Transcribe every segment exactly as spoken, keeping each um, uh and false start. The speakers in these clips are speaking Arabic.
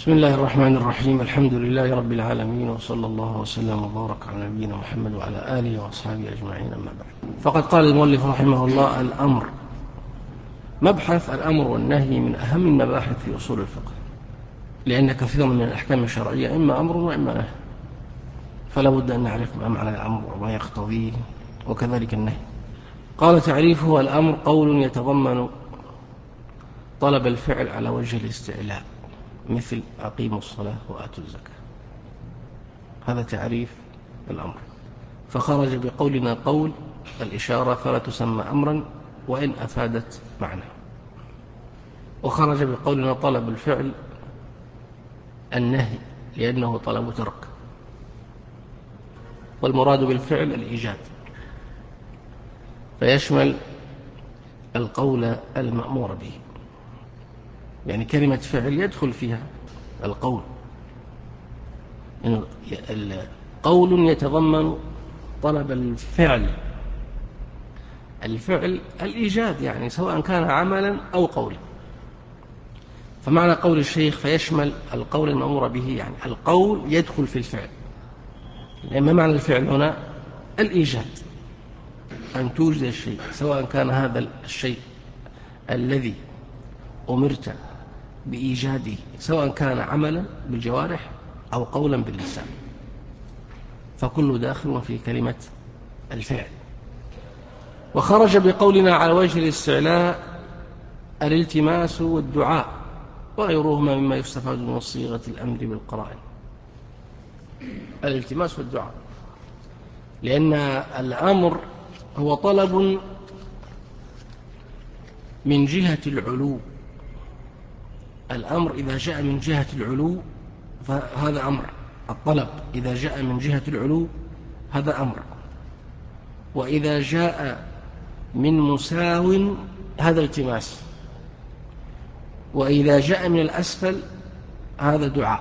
بسم الله الرحمن الرحيم. الحمد لله رب العالمين، وصلى الله وسلم وبارك على نبينا محمد وعلى آله وأصحابه أجمعين، أما بعد. فقد قال المؤلف رحمه الله: الأمر. مبحث الأمر والنهي من أهم المباحث في أصول الفقه، لأن كثيرا من الأحكام الشرعية إما أمر وإما نهي، فلا بد أن نعرف ما معنى الأمر وما يقتضيه، وكذلك النهي. قال: تعريفه: الأمر قول يتضمن طلب الفعل على وجه الاستعلاء، مثل أقيموا الصلاة وآتوا الزكاة. هذا تعريف الأمر. فخرج بقولنا قول الإشارة فلا تسمى أمرا وإن أفادت معنى، وخرج بقولنا طلب الفعل النهي لأنه طلب ترك، والمراد بالفعل الإيجاد، فيشمل القول المأمور به، يعني كلمة فعل يدخل فيها القول، يعني قول يتضمن طلب الفعل، الفعل الإيجاد، يعني سواء كان عملا أو قولا. فمعنى قول الشيخ فيشمل القول المأمور به، يعني القول يدخل في الفعل، لأن ما معنى الفعل هنا؟ الإيجاد، أن توجد الشيء، سواء كان هذا الشيء الذي أمرت بإيجاده سواء كان عملا بالجوارح أو قولا باللسان، فكل داخل في كلمة الفعل. وخرج بقولنا على وجه الاستعلاء الالتماس والدعاء وغيرهما مما يستفاد من صيغة الأمر بالقرائن. الالتماس والدعاء، لأن الأمر هو طلب من جهة العلو. الأمر إذا جاء من جهة العلو فهذا أمر، الطلب إذا جاء من جهة العلو هذا أمر، وإذا جاء من مساو هذا التماس، وإذا جاء من الأسفل هذا دعاء.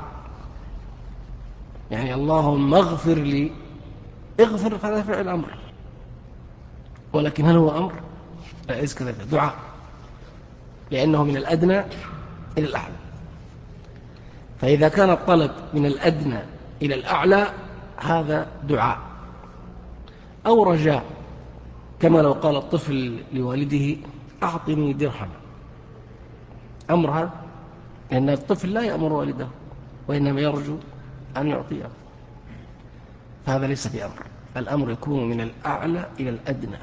يعني اللهم اغفر لي، اغفر، هذا فعل أمر، ولكن هل هو أمر؟ ليس كذلك، دعاء، لأنه من الأدنى إلى الأعلى. فإذا كان الطلب من الأدنى إلى الأعلى هذا دعاء أو رجاء، كما لو قال الطفل لوالده أعطني درهم. أمر هذا، لأن الطفل لا يأمر والده وإنما يرجو أن يعطيه، فهذا ليس بأمر. الأمر يكون من الأعلى إلى الأدنى.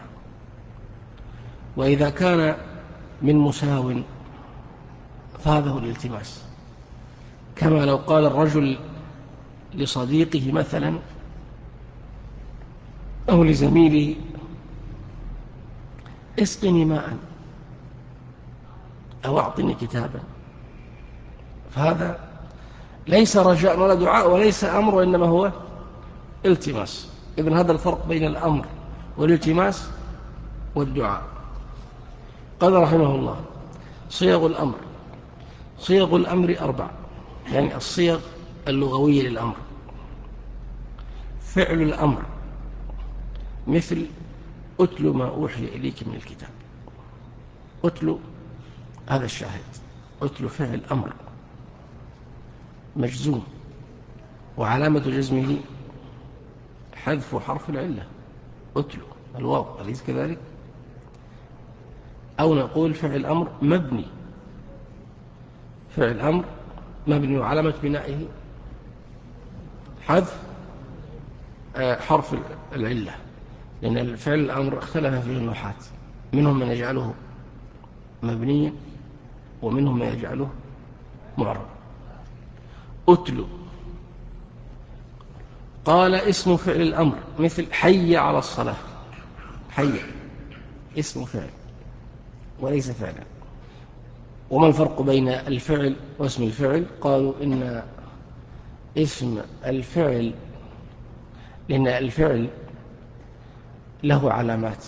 وإذا كان من مساو فهذا هو الالتماس، كما لو قال الرجل لصديقه مثلا أو لزميله اسقني ماء أو أعطني كتابا، فهذا ليس رجاء ولا دعاء وليس أمر، وإنما هو التماس. إذن هذا الفرق بين الأمر والالتماس والدعاء. قال رحمه الله: صيغ الأمر. صيغ الأمر أربع، يعني الصيغ اللغوية للأمر. فعل الأمر، مثل أتل ما أوحي إليك من الكتاب. أتل هذا الشاهد، أتل فعل أمر مجزوم، وعلامة جزمه حذف حرف العلة، أتل الواو، أليس كذلك؟ أو نقول فعل أمر مبني، فعل أمر مبني وعلامة بنائه حذف حرف العلة، لأن الفعل الأمر اختلف فيه النحاة، منهم من يجعله مبنيا ومنهم من يجعله معرب. أتل. قال: اسم فعل الأمر، مثل حي على الصلاة. حي اسم فعل وليس فعلا. وما الفرق بين الفعل واسم الفعل؟ قالوا إن اسم الفعل، لأن الفعل له علامات،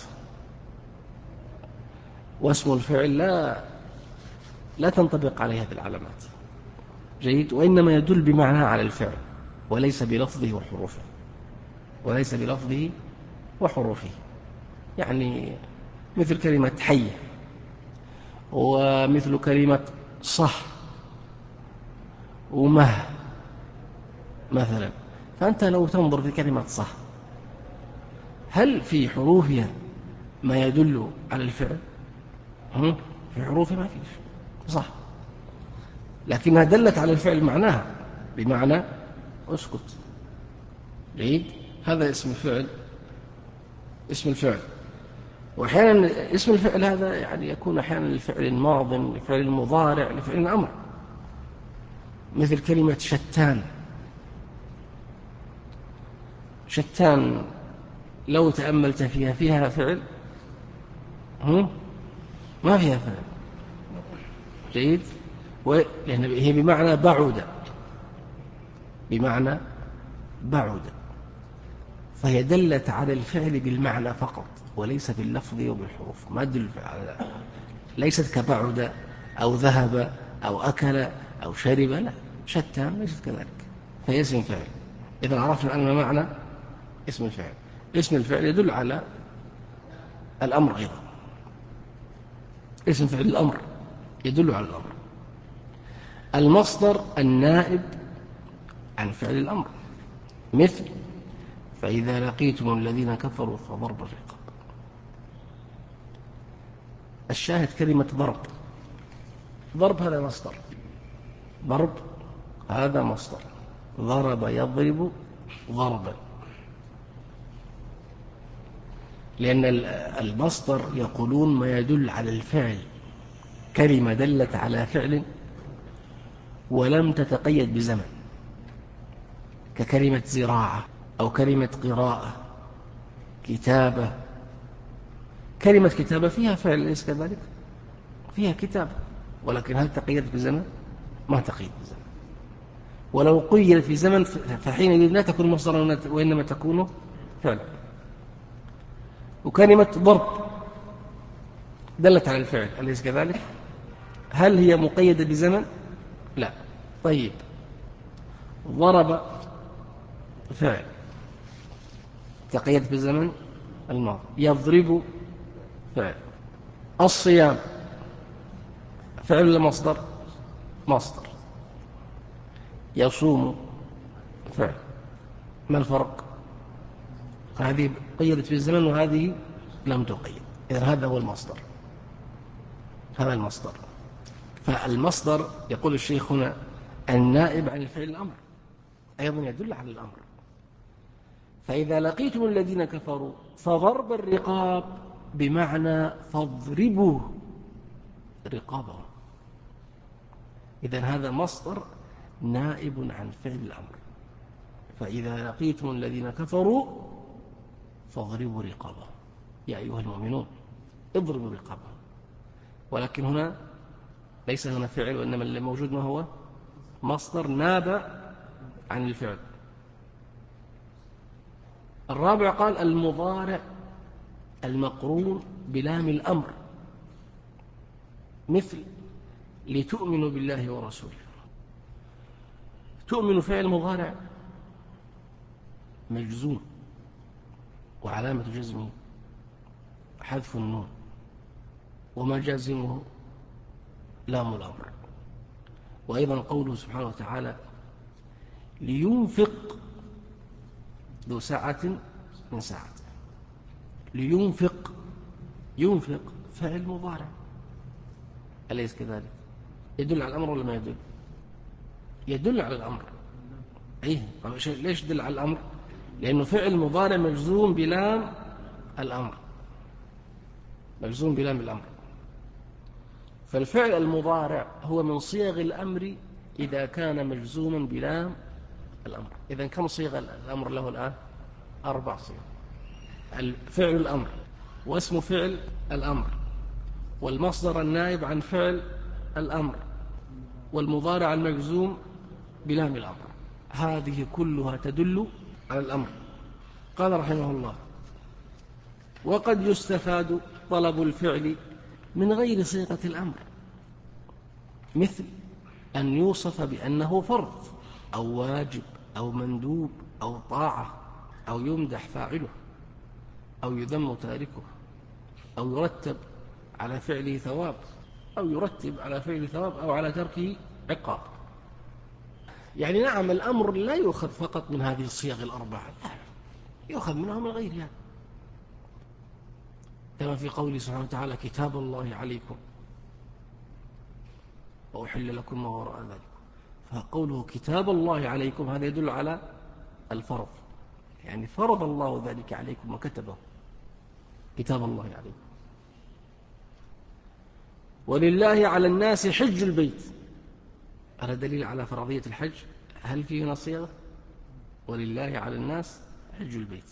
واسم الفعل لا لا تنطبق عليه هذه العلامات، جيد، وإنما يدل بمعنى على الفعل وليس بلفظه وحروفه، وليس بلفظه وحروفه. يعني مثل كلمة حي، ومثل كلمة صح، ومه مثلا. فأنت لو تنظر في كلمة صح، هل في حروفها ما يدل على الفعل؟ هم؟ في حروفها ما فيش صح، لكنها دلت على الفعل معناها، بمعنى اسكت جيد. هذا اسم الفعل، اسم الفعل. وأحيانا اسم الفعل هذا يعني يكون أحيانا لفعل ماض، لفعل مضارع، لفعل أمر، مثل كلمة شتان. شتان لو تأملت فيها فيها فعل؟ هم؟ ما فيها فعل جيد، لأن هي بمعنى بعد، بمعنى بعد، فهي دلت على الفعل بالمعنى فقط وليس باللفظ وبالحروف. ما تدل على، ليست كبعد أو ذهب أو أكل أو شرب، لا، شتان ليست كذلك، فهي اسم فعل. إذا عرفنا أن معنى اسم الفعل، اسم الفعل يدل على الأمر أيضا، اسم فعل الأمر يدل على الأمر. المصدر النائب عن فعل الأمر، مثل فإذا لقيتم الذين كفروا فضرب الرقاب. الشاهد كلمة ضرب، ضرب هذا مصدر، ضرب هذا مصدر، ضرب يضرب ضربا، لأن المصدر يقولون ما يدل على الفعل، كلمة دلت على فعل ولم تتقيد بزمن، ككلمة زراعة أو كلمة قراءة، كتابة. كلمة كتابة فيها فعل ليس كذلك، فيها كتابة، ولكن هل تقيدت بزمن؟ ما تقيد بزمن. ولو قيدت في زمن فحينئذ لا تكون مصدرا وإنما تكون فعلا. وكلمة ضرب دلت على الفعل أليس كذلك؟ هل هي مقيدة بزمن؟ لا. طيب، ضرب فعل تقيد بالزمن الماضي، يضرب فعل. الصيام فعل ولا مصدر؟ مصدر. يصوم فعل. ما الفرق؟ هذه قيدت في الزمن وهذه لم تقيد، إذن هذا هو المصدر، هذا المصدر. فالمصدر يقول الشيخ هنا النائب عن الفعل الأمر، أيضا يدل على الأمر. فإذا لقيتم الذين كفروا فضرب الرقاب بمعنى فاضربوا رقابهم. إذن هذا مصدر نائب عن فعل الأمر. فإذا لقيتم الذين كفروا فاضربوا رقابهم، يا أيها المؤمنون اضربوا رقابهم. ولكن هنا ليس هنا فعل، وإنما اللي موجود ما هو مصدر ناب عن الفعل. الرابع قال المضارع المقرون بلام الأمر، مثل لتؤمنوا بالله ورسوله. تؤمن فعل مضارع مجزوم، وعلامة جزمه حذف النون، وما جازمه لام الأمر. وأيضا قوله سبحانه وتعالى لينفق ذو سعة من سعته. لينفق، ينفق فعل مضارع أليس كذلك؟ يدل على الأمر ولا ما يدل؟ يدل على الأمر. أيه؟ ليش يدل على الأمر؟ لأنه فعل مضارع مجزوم بلام الأمر، مجزوم بلام الأمر. فالفعل المضارع هو من صيغ الأمر إذا كان مجزوما بلام الأمر. إذن كم صيغ الأمر له الآن؟ أربع صيغ: الفعل الأمر، واسم فعل الأمر، والمصدر النائب عن فعل الأمر، والمضارع المجزوم بلام الأمر. هذه كلها تدل على الأمر. قال رحمه الله وقد يستفاد طلب الفعل من غير صيغة الأمر، مثل أن يوصف بأنه فرض أو واجب أو مندوب أو طاعة، أو يمدح فاعله أو يذم تاركه، أو يرتب على فعله ثواب، أو يرتب على فعله ثواب أو على تركه عقاب. يعني نعم الأمر لا يؤخذ فقط من هذه الصيغ الأربعة، لا، يؤخذ منها من غيرها، كما في قوله سبحانه وتعالى كتاب الله عليكم وأحل لكم ما وراء ذلك. فقوله كتاب الله عليكم هذا يدل على الفرض، يعني فرض الله ذلك عليكم وكتبه كتاب الله عليكم. ولله على الناس حج البيت، هذا دليل على فرضية الحج. هل فيه هنا صيغة ولله على الناس حج البيت؟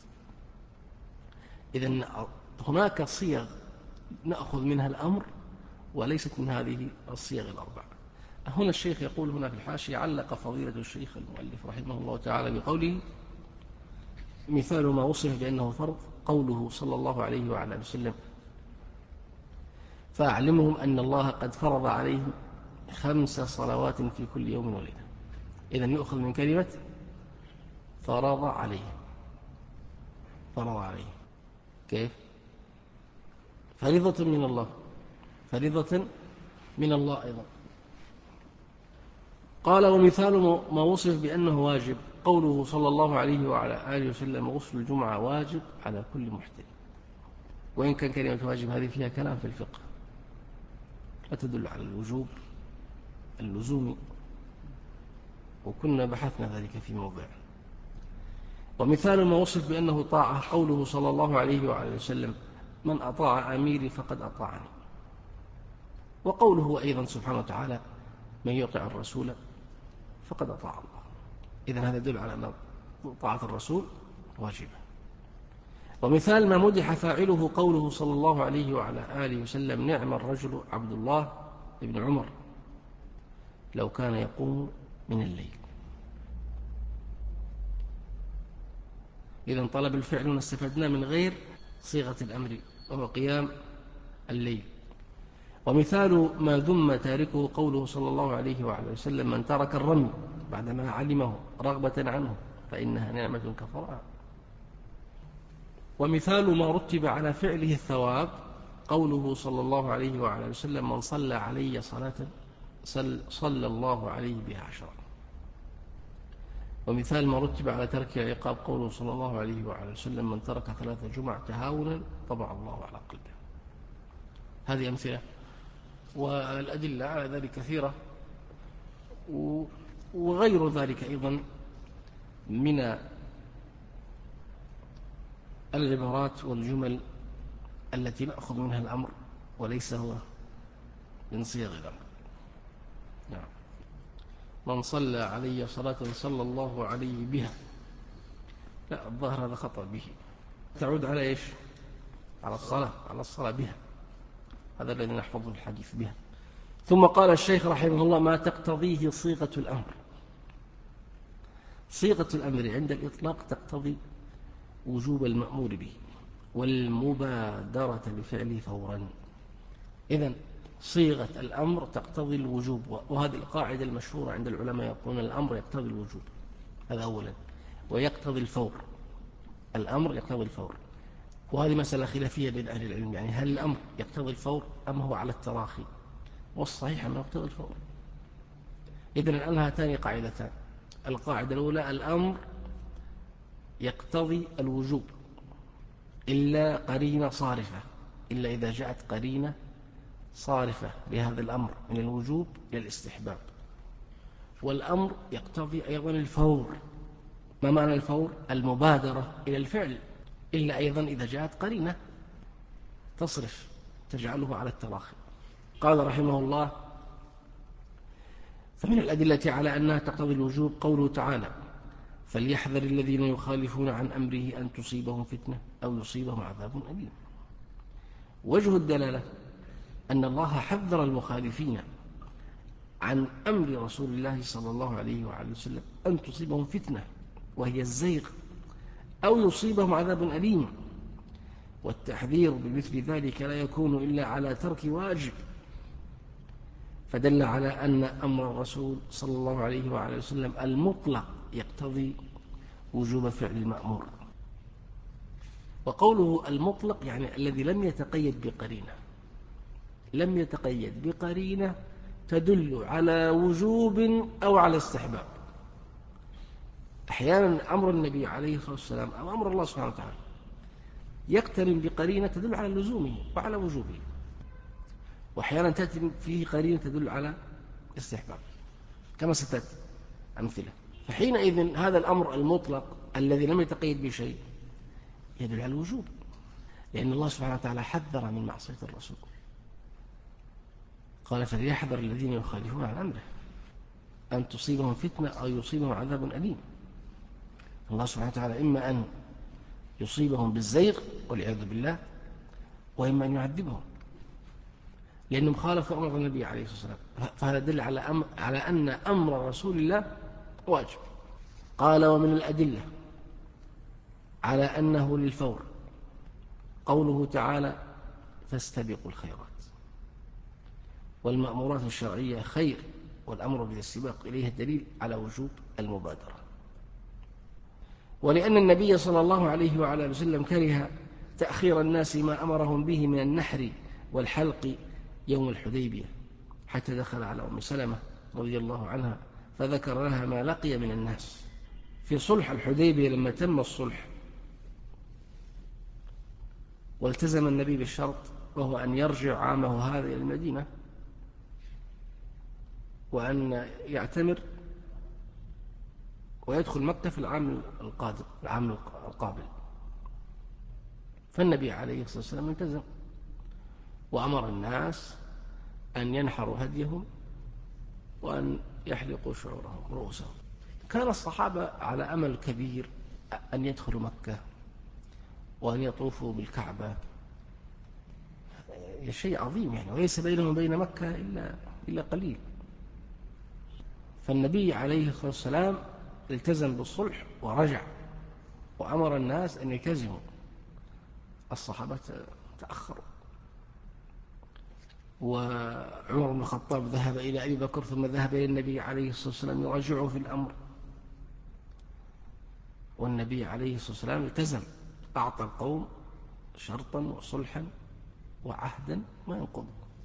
إذن هناك صيغ نأخذ منها الأمر وليست من هذه الصيغ الأربعة. هنا الشيخ يقول هنا في الحاشية علق فضيلة الشيخ المؤلف رحمه الله تعالى بقوله مثال ما وصف بأنه فرض قوله صلى الله عليه وعلى وسلم فأعلمهم أن الله قد فرض عليهم خمس صلوات في كل يوم وليلة. إذن يؤخذ من كلمة فرض عليهم، فرض عليهم كيف؟ فريضة من الله، فريضة من الله أيضا. قال ومثال ما وصف بأنه واجب قوله صلى الله عليه وعلى آله وسلم غسل الجمعة واجب على كل محتل. وإن كان كلمة واجب هذه فيها كلام في الفقه لا تدل على الوجوب اللزومي، وكنا بحثنا ذلك في موضع. ومثال ما وصف بأنه طاعة قوله صلى الله عليه وعلى وسلم من أطاع أميري فقد أطاعني، وقوله أيضا سبحانه وتعالى من يطع الرسول فقد أطاع الله. إذن هذا يدل على أن طاعة الرسول واجبة. ومثال ما مدح فاعله قوله صلى الله عليه وعلى آله وسلم نعم الرجل عبد الله بن عمر لو كان يقوم من الليل. إذن طلب الفعل استفدنا من غير صيغة الأمر وهو قيام الليل. ومثال ما ذم تاركه قوله صلى الله عليه وعلى وسلم من ترك الرمي بعدما علمه رغبة عنه فإنها نعمة كفرها. ومثال ما رتب على فعله الثواب قوله صلى الله عليه وعلى وسلم من صلى علي صلاة صلى الله عليه بها عشرا. ومثال ما رتب على ترك العقاب قوله صلى الله عليه وعلى وسلم من ترك ثلاث جمع تهاونا طبع الله على قلبه. هذه أمثلة، والأدلة على ذلك كثيرة، وغير ذلك أيضا من العبارات والجمل التي نأخذ منها الأمر وليس هو من صيغ الأمر. نعم. من صلى علي صلاة صلى الله عليه بها، لا الظاهر هذا خطأ به، تعود على إيش؟ على الصلاة، على الصلاة بها، هذا الذي نحفظ الحديث بها. ثم قال الشيخ رحمه الله ما تقتضيه صيغة الأمر. صيغة الأمر عند الإطلاق تقتضي وجوب المأمور به والمبادرة بفعله فورا. إذن صيغة الأمر تقتضي الوجوب، وهذه القاعدة المشهورة عند العلماء يقولون الأمر يقتضي الوجوب، هذا أولا، ويقتضي الفور، الأمر يقتضي الفور، وهذه مسألة خلافية بين أهل العلم، يعني هل الأمر يقتضي الفور أم هو على التراخي؟ والصحيح أنه يقتضي الفور. إذن الآن هاتان قاعدتان، القاعدة الأولى الأمر يقتضي الوجوب إلا قرينة صارفة، إلا إذا جاءت قرينة صارفة لهذا الأمر من الوجوب إلى الاستحباب. والأمر يقتضي أيضا الفور. ما معنى الفور؟ المبادرة إلى الفعل، إلا أيضا إذا جاءت قرينة تصرف تجعله على التراخي. قال رحمه الله فمن الأدلة على أنها تقتضي الوجوب قوله تعالى فليحذر الذين يخالفون عن أمره أن تصيبهم فتنة أو يصيبهم عذاب أليم. وجه الدلالة أن الله حذر المخالفين عن أمر رسول الله صلى الله عليه وعلى وسلم أن تصيبهم فتنة وهي الزيغ أو يصيبهم عذاب أليم، والتحذير بمثل ذلك لا يكون إلا على ترك واجب، فدل على أن أمر الرسول صلى الله عليه وعلى وسلم المطلق يقتضي وجوب فعل المأمور. وقوله المطلق يعني الذي لم يتقيد بقرينة، لم يتقيد بقرينة تدل على وجوب أو على استحباب. أحيانا أمر النبي عليه الصلاة والسلام أو أمر الله سبحانه وتعالى يقترن بقرينة تدل على لزومه وعلى وجوبه، وأحيانا تأتي فيه قرينة تدل على استحباب كما ستأتي أمثلة. فحينئذ هذا الأمر المطلق الذي لم يتقيد بشيء يدل على الوجوب، لأن الله سبحانه وتعالى حذر من معصية الرسول، قال فليحذر الذين يخالفون عن أمره أن تصيبهم فتنة أو يصيبهم عذاب أليم. الله سبحانه وتعالى إما أن يصيبهم بالزيغ والعياذ بالله، وإما أن يعذبهم لأنهم خالفوا أمر النبي عليه الصلاة والسلام. فهذا يدل على, أم... على أن أمر رسول الله واجب. قال ومن الأدلة على أنه للفور قوله تعالى فاستبقوا الخيرات، والمأمورات الشرعية خير، والأمر بالاستباق إليه دليل على وجوب المبادرة. ولأن النبي صلى الله عليه وعلى وسلم كره تأخير الناس ما أمرهم به من النحر والحلق يوم الحديبية، حتى دخل على أم سلمة رضي الله عنها فذكر لها ما لقي من الناس في صلح الحديبية. لما تم الصلح والتزم النبي بالشرط وهو أن يرجع عامه هذا إلى المدينة وأن يعتمر ويدخل مكة في العام القادم العام القابل. فالنبي عليه الصلاة والسلام التزم وأمر الناس أن ينحروا هديهم وأن يحلقوا شعورهم رؤوسهم. كان الصحابة على أمل كبير أن يدخلوا مكة وأن يطوفوا بالكعبة، شيء عظيم يعني، وليس بينهم وبين مكة إلا, إلا قليل. فالنبي عليه الصلاة والسلام التزم بالصلح ورجع وأمر الناس أن يلتزموا. الصحابة تأخروا، وعمر بن الخطاب ذهب إلى أبي بكر ثم ذهب إلى النبي عليه الصلاة والسلام يراجعه في الأمر، والنبي عليه الصلاة والسلام التزم، أعطى القوم شرطا وصلحا وعهدا ما ينقض،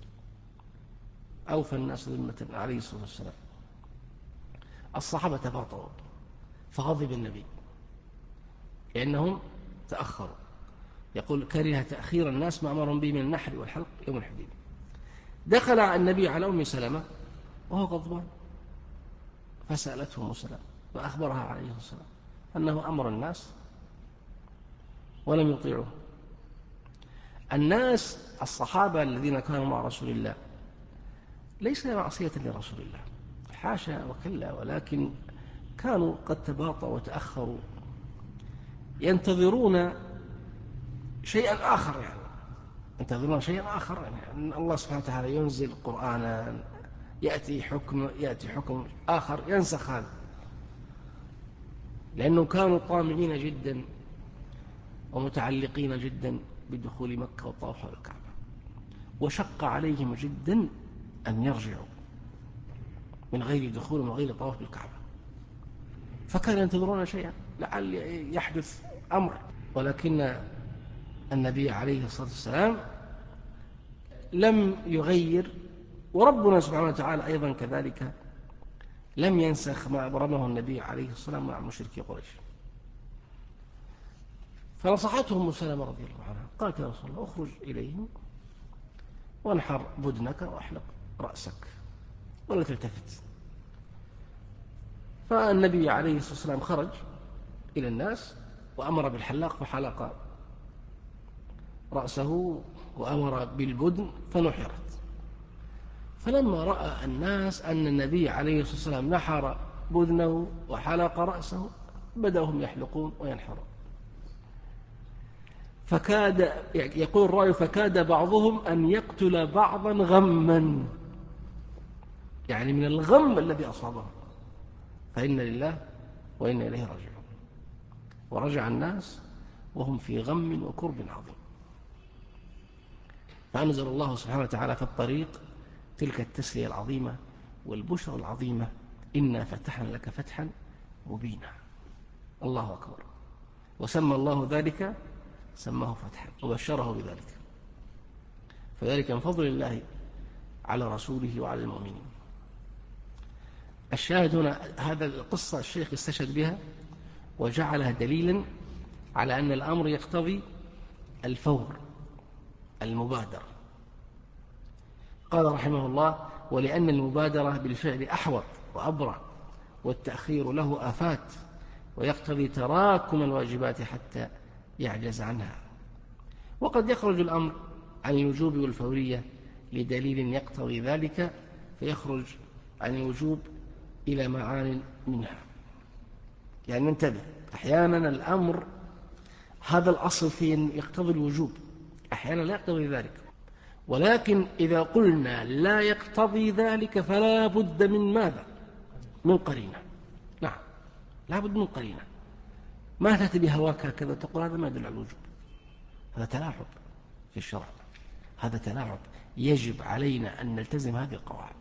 أوفى الناس ذمة عليه الصلاة والسلام. الصحابة تباطؤوا فغضب النبي لأنهم تأخروا، يقول كره تأخير الناس ما أمرهم به من النحر والحلق يوم الحديبية. دخل النبي على أم سلمة وهو غضبان فسألته أم سلمة وأخبرها عليه الصلاة والسلام أنه أمر الناس ولم يطيعوه. الناس الصحابة الذين كانوا مع رسول الله ليس معصية لرسول الله، حاشا وكلا، ولكن كانوا قد تباطؤوا وتأخروا ينتظرون شيئا آخر، يعني ينتظرون شيئا آخر، يعني الله سبحانه وتعالى ينزل قرآنا، يأتي حكم يأتي حكم آخر ينسخ هذا، لأنهم كانوا طامعين جدا ومتعلقين جدا بدخول مكة والطواف حول الكعبة، وشق عليهم جدا أن يرجعوا من غير دخول ومن غير طواف بالكعبة، فكانوا ينتظرون شيئا لعل يحدث أمر. ولكن النبي عليه الصلاة والسلام لم يغير، وربنا سبحانه وتعالى أيضا كذلك لم ينسخ ما أبرمه النبي عليه الصلاة والسلام مع مشركي قريش. فنصحته أم سلمة رضي الله عنها، قالت يا رسول الله اخرج إليهم وانحر بدنك واحلق رأسك ولا تلتفت. فالنبي عليه الصلاة والسلام خرج إلى الناس وأمر بالحلاق فحلق رأسه وأمر بالبدن فنحرت. فلما رأى الناس أن النبي عليه الصلاة والسلام نحر بدنه وحلق رأسه بدأوا هم يحلقون وينحرون، فكاد يقول الرأي فكاد بعضهم أن يقتل بعضا غما، يعني من الغم الذي أصابهم، فإن لله وإنا إليه راجعون. ورجع الناس وهم في غم وكرب عظيم، فأنزل الله سبحانه وتعالى في الطريق تلك التسلية العظيمة والبشرى العظيمة إنا فتحنا لك فتحا مبينا. الله أكبر. وسمى الله ذلك، سماه فتحا وبشره بذلك، فذلك من فضل الله على رسوله وعلى المؤمنين. الشاهد هنا هذا القصة الشيخ استشهد بها وجعلها دليلا على أن الأمر يقتضي الفور، المبادرة. قال رحمه الله: ولأن المبادرة بالفعل أحوط وأبرع، والتأخير له آفات، ويقتضي تراكم الواجبات حتى يعجز عنها. وقد يخرج الأمر عن الوجوب والفورية لدليل يقتضي ذلك، فيخرج عن الوجوب إلى معان منها. يعني ننتبه، أحيانا الأمر هذا الأصل فيه يقتضي الوجوب، أحيانا لا يقتضي ذلك. ولكن إذا قلنا لا يقتضي ذلك فلا بد من ماذا؟ من قرينة. نعم، لا بد من قرينة. ما تأتي بهواك هكذا تقول هذا ما يدل على الوجوب، هذا تلاعب في الشرع، هذا تلاعب. يجب علينا أن نلتزم هذه القواعد،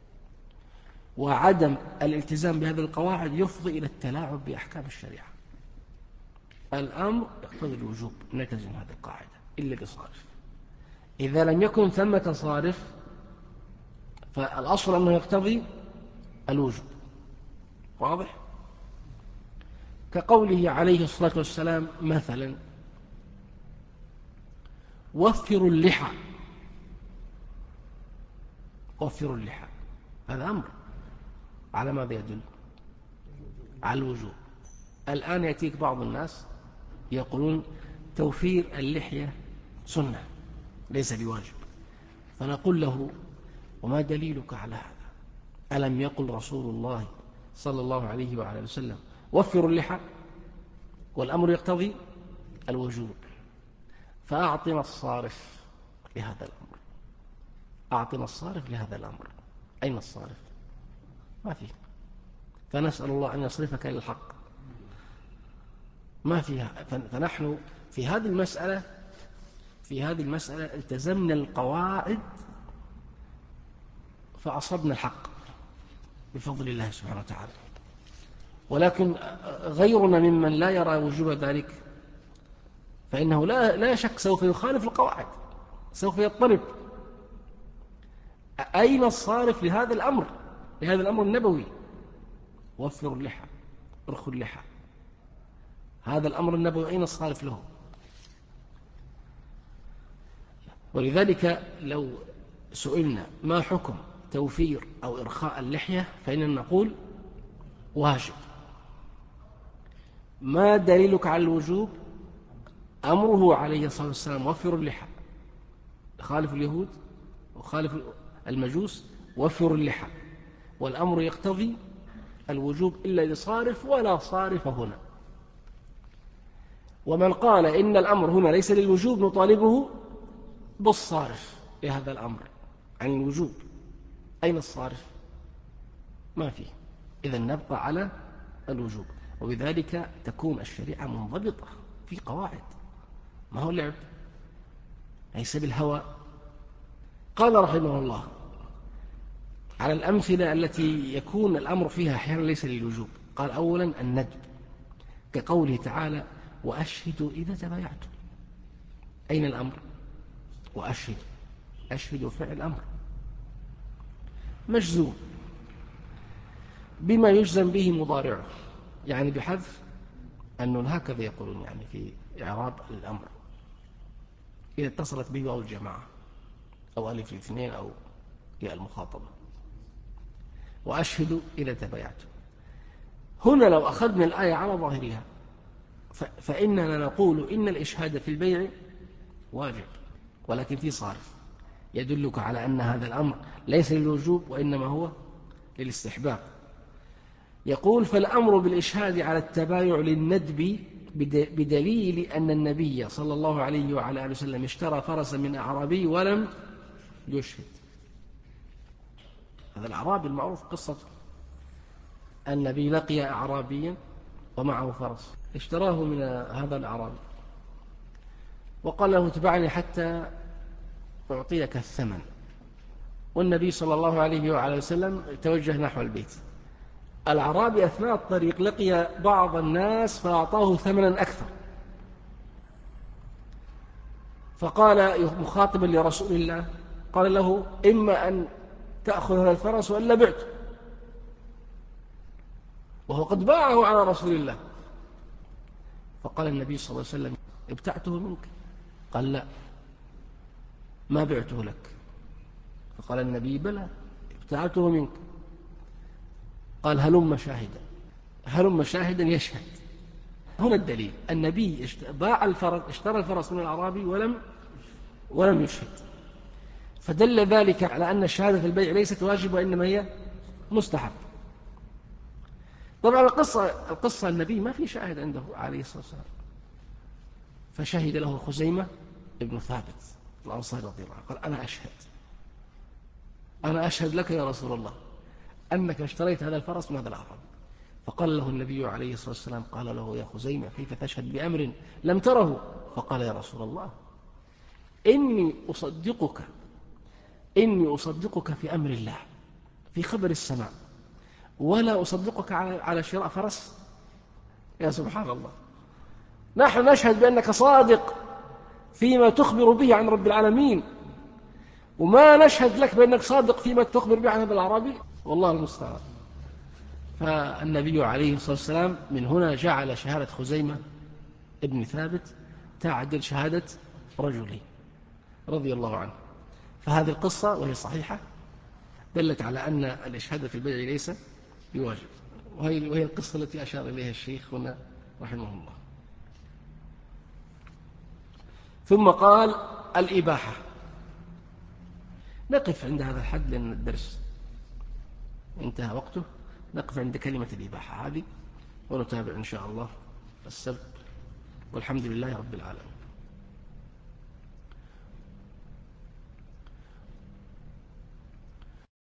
وعدم الالتزام بهذه القواعد يفضي إلى التلاعب بأحكام الشريعة. الأمر يقتضي الوجوب، نلتزم هذه القاعدة إلا بصارف. إذا لم يكن ثمة صارف فالأصل أنه يقتضي الوجوب. واضح؟ كقوله عليه الصلاة والسلام مثلا: وفروا اللحى. وفروا اللحى، هذا أمر على ماذا يدل؟ على الوجوب. الآن يأتيك بعض الناس يقولون توفير اللحية سنة ليس بواجب، فنقول له: وما دليلك على هذا؟ ألم يقل رسول الله صلى الله عليه وعلى وسلم وفروا اللحى؟ والأمر يقتضي الوجوب. فأعطنا الصارف لهذا الأمر، أعطنا الصارف لهذا الأمر. أين الصارف؟ ما فيه. فنسأل الله أن يصرفك إلى الحق، ما فيها. فنحن في هذه المسألة في هذه المسألة التزمنا القواعد فأصبنا الحق بفضل الله سبحانه وتعالى. ولكن غيرنا ممن لا يرى وجوب ذلك فإنه لا لا شك سوف يخالف القواعد، سوف يضطرب. أين الصارف لهذا الأمر، لهذا الأمر النبوي؟ وفروا اللحى، ارخوا اللحى، هذا الأمر النبوي أين الصارف له؟ ولذلك لو سئلنا ما حكم توفير أو إرخاء اللحية فإننا نقول واجب. ما دليلك على الوجوب؟ أمره عليه الصلاة والسلام: وفروا اللحى. خالف اليهود وخالف المجوس: وفروا اللحى. والأمر يقتضي الوجوب إلا لصارف، ولا صارف هنا. ومن قال إن الأمر هنا ليس للوجوب نطالبه بالصارف لهذا الأمر عن الوجوب. أين الصارف؟ ما فيه. إذن نبقى على الوجوب، وبذلك تكون الشريعة منضبطة في قواعد، ما هو لعب، ليس بالهوى. قال رحمه الله: على الأمثلة التي يكون الأمر فيها أحيانا ليس للوجوب، قال: أولا الندب، كقوله تعالى: وأشهدوا إذا تبايعتم. أين الأمر؟ وأشهد، أشهد فعل أمر مجزوم بما يجزم به مضارعه، يعني بحذف النون، هكذا يقولون يعني في إعراب الأمر إذا اتصلت به واو الجماعة أو ألف الاثنين أو ياء المخاطبة. وأشهد إذا تبايعتم. هنا لو أخذنا الآية على ظاهرها فإننا نقول إن الإشهاد في البيع واجب، ولكن في صارف يدلك على أن هذا الأمر ليس للوجوب وإنما هو للاستحباب. يقول: فالأمر بالإشهاد على التبايع للندب بدليل أن النبي صلى الله عليه وعلى آله وسلم اشترى فرسا من أعرابي ولم يشهد. هذا الأعرابي المعروف قصته، النبي لقي أعرابيا ومعه فرس، اشتراه من هذا الأعرابي وقال له: اتبعني حتى أعطيك الثمن. والنبي صلى الله عليه وعلى وسلم توجه نحو البيت. الأعرابي أثناء الطريق لقي بعض الناس فأعطاه ثمنا أكثر، فقال مخاطبا لرسول الله، قال له: إما أن تأخذ هذا الفرس وإلا بعت، وهو قد باعه على رسول الله. فقال النبي صلى الله عليه وسلم: ابتعته منك؟ قال: لا، ما بعته لك. فقال النبي: بلى، ابتعته منك. قال: هلم شاهدا. هلم شاهدا يشهد. هنا الدليل: النبي باع الفرس، اشترى الفرس من الأعرابي ولم ولم يشهد، فدل ذلك على أن الشهادة في البيع ليست واجب وإنما هي مستحب. طبعا القصة القصة النبي ما في شاهد عنده عليه الصلاة والسلام، فشهد له خزيمة ابن ثابت الأنصاري رضي الله عنه، قال: أنا أشهد أنا أشهد لك يا رسول الله أنك اشتريت هذا الفرس من هذا الأعرابي. فقال له النبي عليه الصلاة والسلام: قال له: يا خزيمة، كيف تشهد بأمر لم تره؟ فقال: يا رسول الله، إني أصدقك إني أصدقك في أمر الله، في خبر السماء، ولا أصدقك على شراء فرس. يا سبحان الله، نحن نشهد بأنك صادق فيما تخبر به عن رب العالمين، وما نشهد لك بأنك صادق فيما تخبر به عن هذا الأعرابي. والله المستعان. فالنبي عليه الصلاة والسلام من هنا جعل شهادة خزيمة ابن ثابت تعدل شهادة رجله رضي الله عنه. فهذه القصة وهي صحيحة دلت على أن الإشهاد في البيع ليس بواجب، وهي, وهي القصة التي أشار إليها الشيخ هنا رحمه الله. ثم قال: الإباحة. نقف عند هذا الحد لأن الدرس انتهى وقته، نقف عند كلمة الإباحة هذه ونتابع إن شاء الله السبت، والحمد لله رب العالمين.